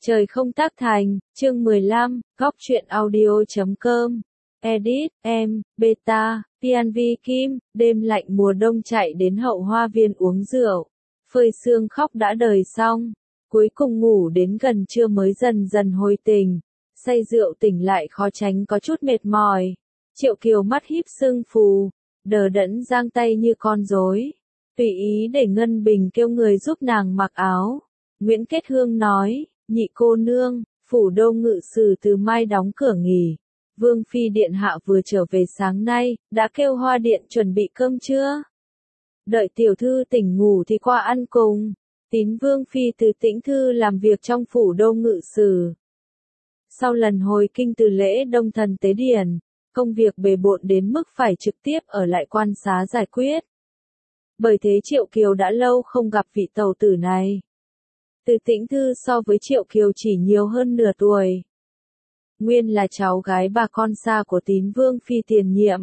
Trời không tác thành, chương 15, góc truyện audio.com. Edit, em, Beta, PNV Kim, đêm lạnh mùa đông chạy đến hậu hoa viên uống rượu. Phơi sương khóc đã đời xong. Cuối cùng ngủ đến gần trưa mới dần dần hồi tỉnh. Say rượu tỉnh lại khó tránh có chút mệt mỏi. Triệu Kiều mắt híp sưng phù, đờ đẫn giang tay như con rối. Tùy ý để Ngân Bình kêu người giúp nàng mặc áo. Nguyễn Kết Hương nói, nhị cô nương, phủ đô ngự sử từ mai đóng cửa nghỉ. Vương phi điện hạ vừa trở về sáng nay, đã kêu Hoa điện chuẩn bị cơm trưa. Đợi tiểu thư tỉnh ngủ thì qua ăn cùng. Tín Vương phi từ Tĩnh Thư làm việc trong phủ đô ngự sử. Sau lần hồi kinh từ lễ Đông Thần tế điển, công việc bề bộn đến mức phải trực tiếp ở lại quan xá giải quyết. Bởi thế Triệu Kiều đã lâu không gặp vị tẩu tử này. Từ Tĩnh Thư so với Triệu Kiều chỉ nhiều hơn nửa tuổi. Nguyên là cháu gái bà con xa của Tín Vương phi tiền nhiệm.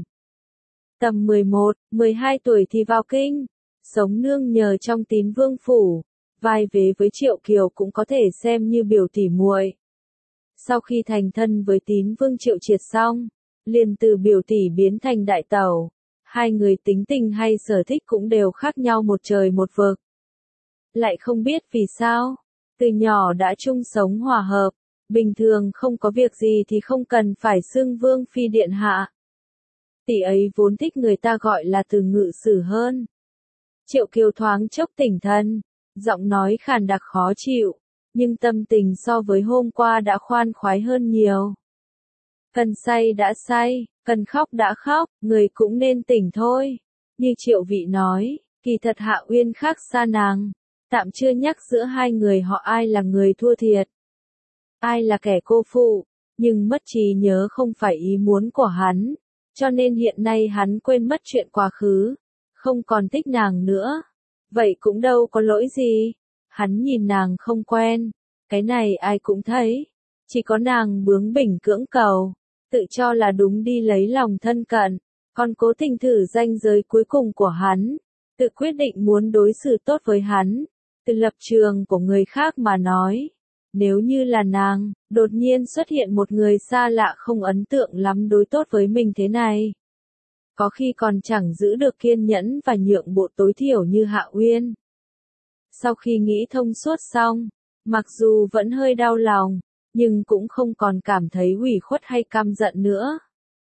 Tầm 11, 12 tuổi thì vào kinh, sống nương nhờ trong Tín Vương phủ, vai vế với Triệu Kiều cũng có thể xem như biểu tỉ muội. Sau khi thành thân với Tín Vương Triệu Triệt xong, liền từ biểu tỉ biến thành đại tẩu. Hai người tính tình hay sở thích cũng đều khác nhau một trời một vực. Lại không biết vì sao, từ nhỏ đã chung sống hòa hợp, bình thường không có việc gì thì không cần phải xưng Vương phi điện hạ. Tỷ ấy vốn thích người ta gọi là từ ngự sử hơn. Triệu Kiều thoáng chốc tỉnh thân, giọng nói khàn đặc khó chịu, nhưng tâm tình so với hôm qua đã khoan khoái hơn nhiều. Cần say đã say, cần khóc đã khóc, người cũng nên tỉnh thôi. Như Triệu Vị nói, kỳ thật Hạ Uyên khác xa nàng. Tạm chưa nhắc giữa hai người họ ai là người thua thiệt, ai là kẻ cô phụ, nhưng mất trí nhớ không phải ý muốn của hắn, cho nên hiện nay hắn quên mất chuyện quá khứ, không còn thích nàng nữa. Vậy cũng đâu có lỗi gì, hắn nhìn nàng không quen, cái này ai cũng thấy, chỉ có nàng bướng bỉnh cưỡng cầu, tự cho là đúng đi lấy lòng thân cận, còn cố tình thử ranh giới cuối cùng của hắn, tự quyết định muốn đối xử tốt với hắn. Từ lập trường của người khác mà nói, nếu như là nàng, đột nhiên xuất hiện một người xa lạ không ấn tượng lắm đối tốt với mình thế này. Có khi còn chẳng giữ được kiên nhẫn và nhượng bộ tối thiểu như Hạ Uyên. Sau khi nghĩ thông suốt xong, mặc dù vẫn hơi đau lòng, nhưng cũng không còn cảm thấy ủy khuất hay căm giận nữa.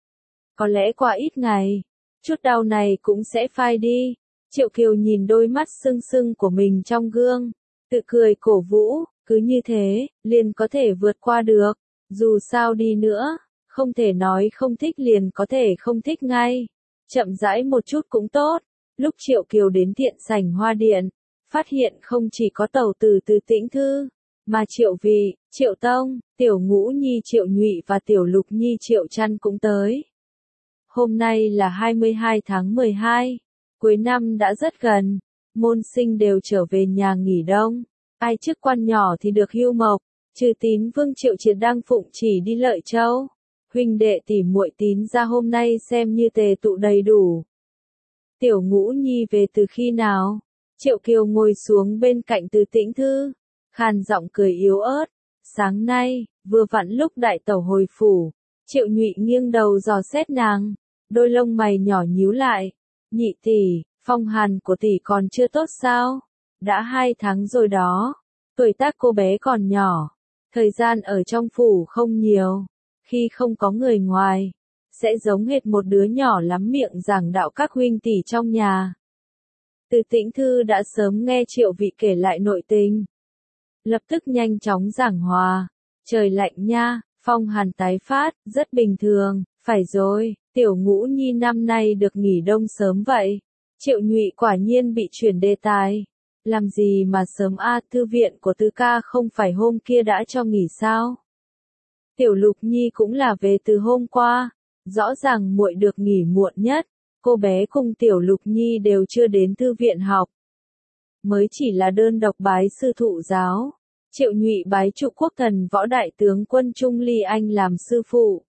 Có lẽ qua ít ngày, chút đau này cũng sẽ phai đi. Triệu Kiều nhìn đôi mắt sưng sưng của mình trong gương, tự cười cổ vũ, cứ như thế, liền có thể vượt qua được. Dù sao đi nữa, không thể nói không thích liền có thể không thích ngay. Chậm rãi một chút cũng tốt. Lúc Triệu Kiều đến Thiện Sảnh Hoa Điện, phát hiện không chỉ có tẩu tử từ Tĩnh Thư, mà Triệu Vị, Triệu Tông, Tiểu Ngũ Nhi Triệu Nhụy và Tiểu Lục Nhi Triệu Trăn cũng tới. Hôm nay là 22 tháng 12. Cuối năm đã rất gần, môn sinh đều trở về nhà nghỉ đông, ai chức quan nhỏ thì được hưu mộc, trừ Tín Vương Triệu Triệt đang phụng chỉ đi Lợi Châu. Huynh đệ tỷ muội Tín ra hôm nay xem như tề tụ đầy đủ. Tiểu Ngũ Nhi về từ khi nào? Triệu Kiều ngồi xuống bên cạnh Từ Tĩnh Thư, khàn giọng cười yếu ớt. Sáng nay, vừa vặn lúc đại tẩu hồi phủ. Triệu Nhụy nghiêng đầu dò xét nàng, đôi lông mày nhỏ nhíu lại. Nhị tỷ, phong hàn của tỷ còn chưa tốt sao? Đã 2 tháng rồi đó. Tuổi tác cô bé còn nhỏ. Thời gian ở trong phủ không nhiều. Khi không có người ngoài, sẽ giống hệt một đứa nhỏ lắm miệng giảng đạo các huynh tỷ trong nhà. Từ Tĩnh Thư đã sớm nghe Triệu Vị kể lại nội tình. Lập tức nhanh chóng giảng hòa. Trời lạnh nha, phong hàn tái phát, rất bình thường. Phải rồi, Tiểu Ngũ Nhi năm nay được nghỉ đông sớm vậy. Triệu Nhụy quả nhiên bị chuyển đề tài. Làm gì mà sớm thư viện của Tư ca không phải hôm kia đã cho nghỉ sao? Tiểu Lục Nhi cũng là về từ hôm qua. Rõ ràng muội được nghỉ muộn nhất. Cô bé cùng Tiểu Lục Nhi đều chưa đến thư viện học. Mới chỉ là đơn độc bái sư thụ giáo. Triệu Nhụy bái trụ quốc thần võ đại tướng quân Trung Ly Anh làm sư phụ.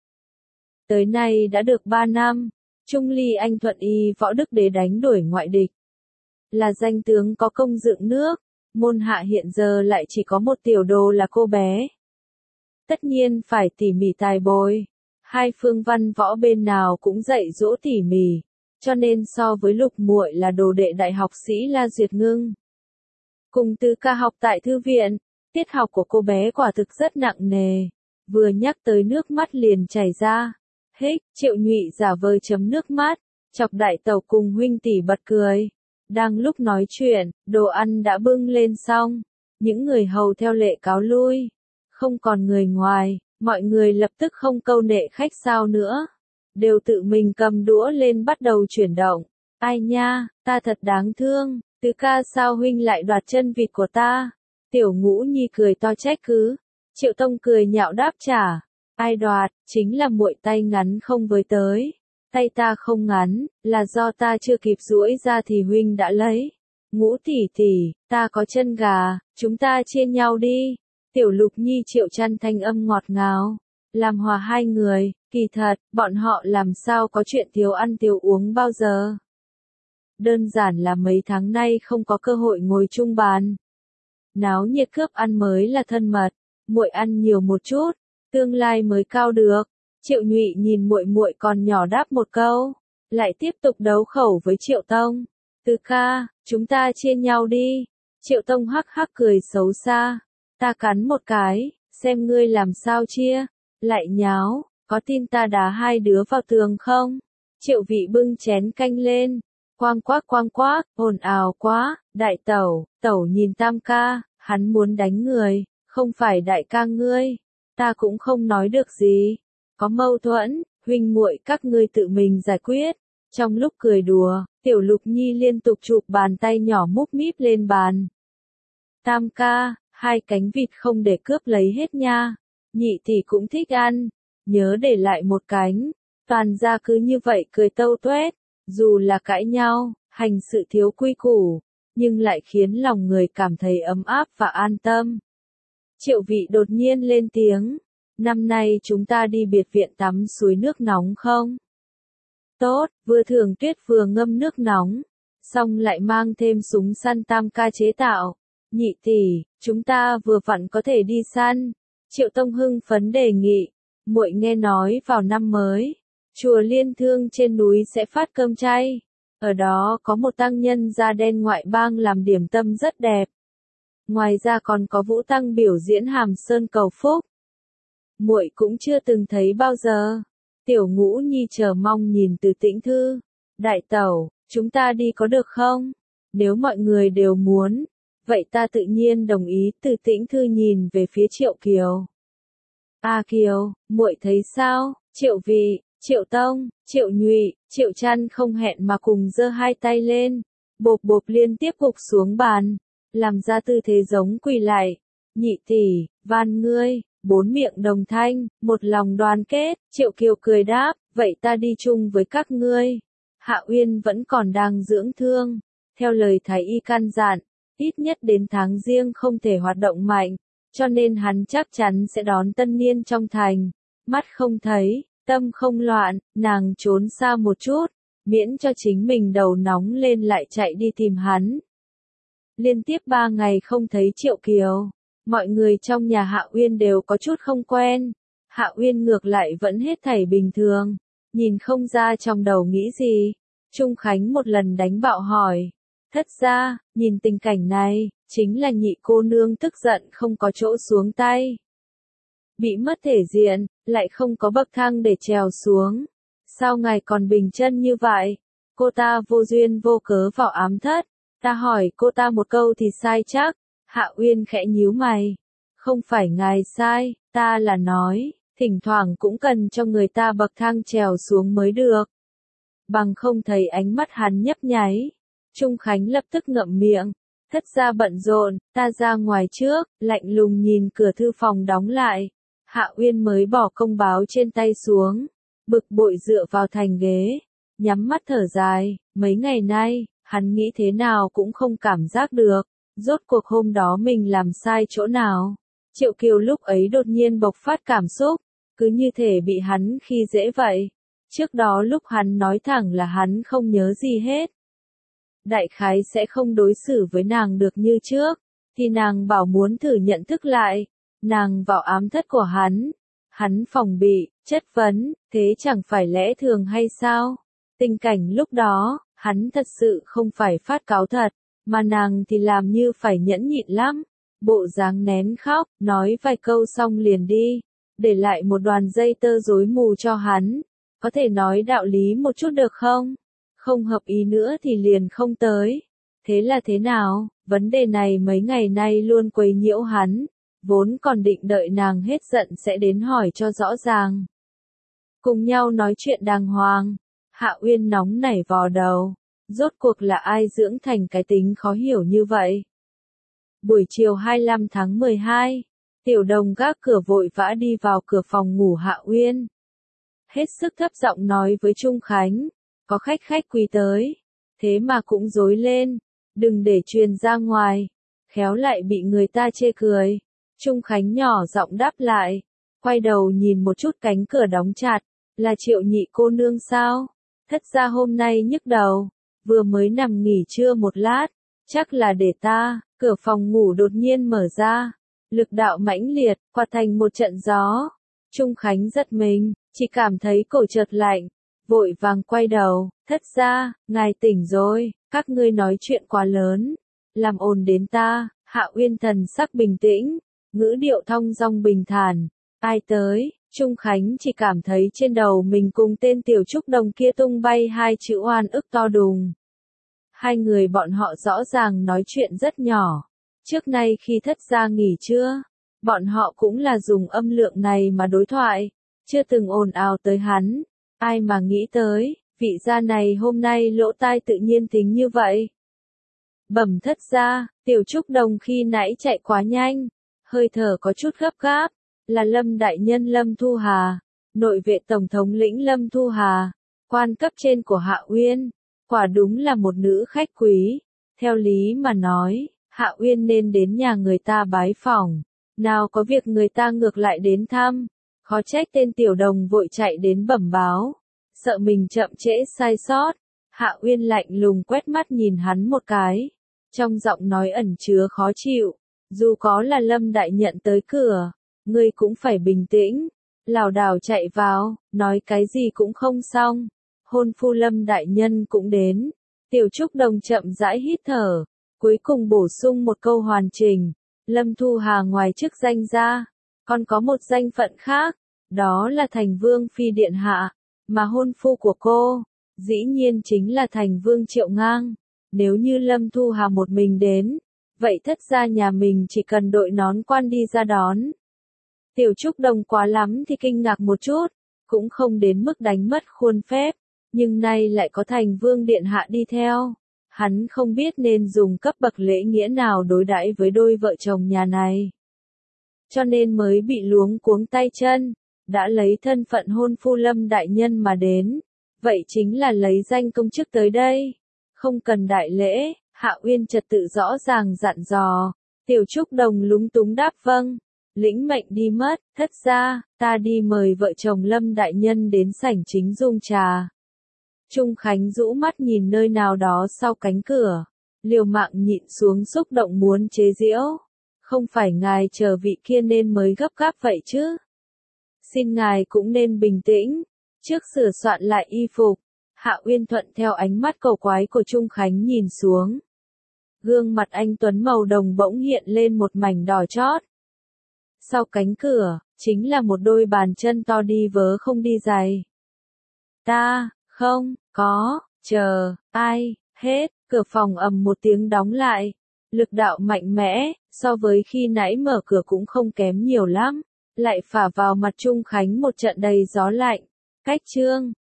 Tới nay đã được 3 năm, Trung Ly Anh thuận y võ đức đế đánh đuổi ngoại địch. Là danh tướng có công dựng nước, Môn hạ hiện giờ lại chỉ có một tiểu đồ là cô bé. Tất nhiên phải tỉ mỉ tài bồi. Hai phương văn võ bên nào cũng dạy dỗ tỉ mỉ, cho nên so với Lục muội là đồ đệ đại học sĩ La Duyệt Ngưng. Cùng Từ Ca học tại thư viện, tiết học của cô bé quả thực rất nặng nề, vừa nhắc tới nước mắt liền chảy ra. Hích, Triệu Nhụy giả vờ chấm nước mắt, chọc đại tẩu cùng huynh tỷ bật cười. Đang lúc nói chuyện, đồ ăn đã bưng lên xong, những người hầu theo lệ cáo lui. Không còn người ngoài, mọi người lập tức không câu nệ khách sao nữa. Đều tự mình cầm đũa lên bắt đầu chuyển động. Ai nha, ta thật đáng thương, Từ Ca sao huynh lại đoạt chân vịt của ta? Tiểu Ngũ Nhi cười to trách cứ. Triệu Tông cười nhạo đáp trả. Ai đoạt, chính là muội tay ngắn không với tới. Tay ta không ngắn, là do ta chưa kịp duỗi ra thì huynh đã lấy. Ngũ tỷ tỷ, ta có chân gà, chúng ta chia nhau đi. Tiểu Lục Nhi Triệu Chăn thanh âm ngọt ngào, làm hòa hai người, kỳ thật, bọn họ làm sao có chuyện thiếu ăn thiếu uống bao giờ. Đơn giản là mấy tháng nay không có cơ hội ngồi chung bàn. Náo nhiệt cướp ăn mới là thân mật, muội ăn nhiều một chút, tương lai mới cao được. Triệu Nhụy nhìn muội muội còn nhỏ đáp một câu, lại tiếp tục đấu khẩu với Triệu Tông. Từ Ca, chúng ta chia nhau đi. Triệu Tông hắc hắc cười xấu xa. Ta cắn một cái, xem ngươi làm sao chia. Lại nháo, có tin ta đá hai đứa vào tường không? Triệu Vị bưng chén canh lên. Quang quác, ồn ào quá. Đại tẩu, tẩu nhìn Tam ca, hắn muốn đánh người, không phải đại ca ngươi. Ta cũng không nói được gì. Có mâu thuẫn, huynh muội các ngươi tự mình giải quyết. Trong lúc cười đùa, Tiểu Lục Nhi liên tục chụp bàn tay nhỏ múp míp lên bàn. Tam ca, hai cánh vịt không để cướp lấy hết nha. Nhị tỷ cũng thích ăn, nhớ để lại một cánh. Toàn ra cứ như vậy cười tâu tuét, dù là cãi nhau, hành sự thiếu quy củ, nhưng lại khiến lòng người cảm thấy ấm áp và an tâm. Triệu Vị đột nhiên lên tiếng. Năm nay chúng ta đi biệt viện tắm suối nước nóng không? Tốt, vừa thưởng tuyết vừa ngâm nước nóng, xong lại mang thêm súng săn Tam ca chế tạo. Nhị tỷ, chúng ta vừa vặn có thể đi săn. Triệu Tông hưng phấn đề nghị. Muội nghe nói vào năm mới, chùa Liên Thương trên núi sẽ phát cơm chay. Ở đó có một tăng nhân da đen ngoại bang làm điểm tâm rất đẹp. Ngoài ra còn có vũ tăng biểu diễn Hàm Sơn cầu phúc. Muội cũng chưa từng thấy bao giờ. Tiểu Ngũ Nhi chờ mong nhìn Từ Tĩnh Thư. Đại tẩu, chúng ta đi có được không? Nếu mọi người đều muốn, vậy ta tự nhiên đồng ý. Từ Tĩnh Thư nhìn về phía Triệu Kiều. A Kiều, muội thấy sao? Triệu Vị, Triệu Tông, Triệu Nhụy, Triệu Chăn không hẹn mà cùng giơ hai tay lên, bộp bộp liên tiếp gục xuống bàn, làm ra tư thế giống quỳ lại. Nhị tỷ, van ngươi. Bốn miệng đồng thanh, một lòng đoàn kết. Triệu Kiều cười đáp, vậy ta đi chung với các ngươi. Hạ Uyên vẫn còn đang dưỡng thương. Theo lời thái y căn dặn, ít nhất đến tháng Giêng không thể hoạt động mạnh, cho nên hắn chắc chắn sẽ đón tân niên trong thành. Mắt không thấy, tâm không loạn, nàng trốn xa một chút, miễn cho chính mình đầu nóng lên lại chạy đi tìm hắn. Liên tiếp 3 ngày không thấy Triệu Kiều. Mọi người trong nhà Hạ Uyên đều có chút không quen. Hạ Uyên ngược lại vẫn hết thảy bình thường, nhìn không ra trong đầu nghĩ gì. Trung Khánh một lần đánh bạo hỏi. Thất ra, nhìn tình cảnh này, chính là nhị cô nương tức giận không có chỗ xuống tay. Bị mất thể diện, lại không có bậc thang để trèo xuống. Sao ngài còn bình chân như vậy? Cô ta vô duyên vô cớ vào ám thất. Ta hỏi cô ta một câu thì sai chắc. Hạ Uyên khẽ nhíu mày. Không phải ngài sai, ta là nói, thỉnh thoảng cũng cần cho người ta bậc thang trèo xuống mới được. Bằng không thấy ánh mắt hắn nhấp nháy. Trung Khánh lập tức ngậm miệng. Thất ra bận rộn, ta ra ngoài trước, lạnh lùng nhìn cửa thư phòng đóng lại. Hạ Uyên mới bỏ công báo trên tay xuống, bực bội dựa vào thành ghế, nhắm mắt thở dài. Mấy ngày nay, hắn nghĩ thế nào cũng không cảm giác được. Rốt cuộc hôm đó mình làm sai chỗ nào? Triệu Kiều lúc ấy đột nhiên bộc phát cảm xúc, cứ như thể bị hắn khi dễ vậy. Trước đó lúc hắn nói thẳng là hắn không nhớ gì hết. Đại khái sẽ không đối xử với nàng được như trước. thì nàng bảo muốn thử nhận thức lại, nàng vào ám thất của hắn phòng bị, chất vấn, thế chẳng phải lẽ thường hay sao? Tình cảnh lúc đó, hắn thật sự không phải phát cáu thật, mà nàng thì làm như phải nhẫn nhịn lắm, bộ dáng nén khóc, nói vài câu xong liền đi, để lại một đoàn dây tơ rối mù cho hắn, có thể nói đạo lý một chút được không? Không hợp ý nữa thì liền không tới. Thế là thế nào? Vấn đề này mấy ngày nay luôn quấy nhiễu hắn, vốn còn định đợi nàng hết giận sẽ đến hỏi cho rõ ràng. Cùng nhau nói chuyện đàng hoàng, Hạ Uyên nóng nảy vò đầu, rốt cuộc là ai dưỡng thành cái tính khó hiểu như vậy? Buổi chiều 25 tháng 12, Tiểu Đồng gác cửa vội vã đi vào cửa phòng ngủ Hạ Uyên. Hết sức thấp giọng nói với Trung Khánh, có khách quý tới, thế mà cũng rối lên, đừng để truyền ra ngoài, khéo lại bị người ta chê cười. Trung Khánh nhỏ giọng đáp lại, quay đầu nhìn một chút cánh cửa đóng chặt, là Triệu nhị cô nương sao? Thất ra hôm nay nhức đầu, vừa mới nằm nghỉ trưa một lát, chắc là để ta. Cửa phòng ngủ đột nhiên mở ra, lực đạo mãnh liệt, quạt thành một trận gió. Trung Khánh giật mình, chỉ cảm thấy cổ chợt lạnh, vội vàng quay đầu, thất ra, ngài tỉnh rồi, các ngươi nói chuyện quá lớn, làm ồn đến ta. Hạ Uyên thần sắc bình tĩnh, ngữ điệu thong dong bình thản, ai tới? Trung Khánh chỉ cảm thấy trên đầu mình cùng tên Tiểu Trúc Đồng kia tung bay hai chữ oan ức to đùng. Hai người bọn họ rõ ràng nói chuyện rất nhỏ. Trước nay khi thất gia nghỉ trưa, bọn họ cũng là dùng âm lượng này mà đối thoại, chưa từng ồn ào tới hắn. Ai mà nghĩ tới, vị gia này hôm nay lỗ tai tự nhiên tính như vậy. Bẩm thất gia, Tiểu Trúc Đồng khi nãy chạy quá nhanh, hơi thở có chút gấp gáp, là Lâm đại nhân Lâm Thu Hà, nội vệ tổng thống lĩnh Lâm Thu Hà, quan cấp trên của Hạ Uyên. Quả đúng là một nữ khách quý, theo lý mà nói, Hạ Uyên nên đến nhà người ta bái phỏng, nào có việc người ta ngược lại đến thăm, khó trách tên Tiểu Đồng vội chạy đến bẩm báo, sợ mình chậm trễ sai sót. Hạ Uyên lạnh lùng quét mắt nhìn hắn một cái, trong giọng nói ẩn chứa khó chịu, dù có là Lâm đại nhận tới cửa, ngươi cũng phải bình tĩnh, lảo đảo chạy vào, nói cái gì cũng không xong. Hôn phu Lâm đại nhân cũng đến. Tiểu Trúc Đồng chậm rãi hít thở, cuối cùng bổ sung một câu hoàn chỉnh. Lâm Thu Hà ngoài chức danh ra, còn có một danh phận khác, đó là Thành Vương Phi Điện Hạ, mà hôn phu của cô, dĩ nhiên chính là Thành Vương Triệu Ngang. Nếu như Lâm Thu Hà một mình đến, vậy thất gia nhà mình chỉ cần đội nón quan đi ra đón. Tiểu Trúc Đồng quá lắm thì kinh ngạc một chút, cũng không đến mức đánh mất khuôn phép. Nhưng nay lại có Thành Vương Điện Hạ đi theo, hắn không biết nên dùng cấp bậc lễ nghĩa nào đối đãi với đôi vợ chồng nhà này. Cho nên mới bị luống cuống tay chân, đã lấy thân phận hôn phu Lâm đại nhân mà đến, vậy chính là lấy danh công chức tới đây, không cần đại lễ. Hạ Uyên trật tự rõ ràng dặn dò. Tiểu Trúc Đồng lúng túng đáp vâng, lĩnh mệnh đi mất. Thất gia, ta đi mời vợ chồng Lâm đại nhân đến sảnh chính dùng trà. Trung Khánh rũ mắt nhìn nơi nào đó sau cánh cửa, liều mạng nhịn xuống xúc động muốn chế giễu. Không phải ngài chờ vị kia nên mới gấp gáp vậy chứ? Xin ngài cũng nên bình tĩnh, trước sửa soạn lại y phục. Hạ Uyên thuận theo ánh mắt cầu quái của Trung Khánh nhìn xuống. Gương mặt anh tuấn màu đồng bỗng hiện lên một mảnh đỏ chót. Sau cánh cửa, chính là một đôi bàn chân to đi vớ không đi giày. Ta, không, có, chờ, ai, hết, cửa phòng ầm một tiếng đóng lại. Lực đạo mạnh mẽ, so với khi nãy mở cửa cũng không kém nhiều lắm, lại phả vào mặt Trung Khánh một trận đầy gió lạnh. Cách chương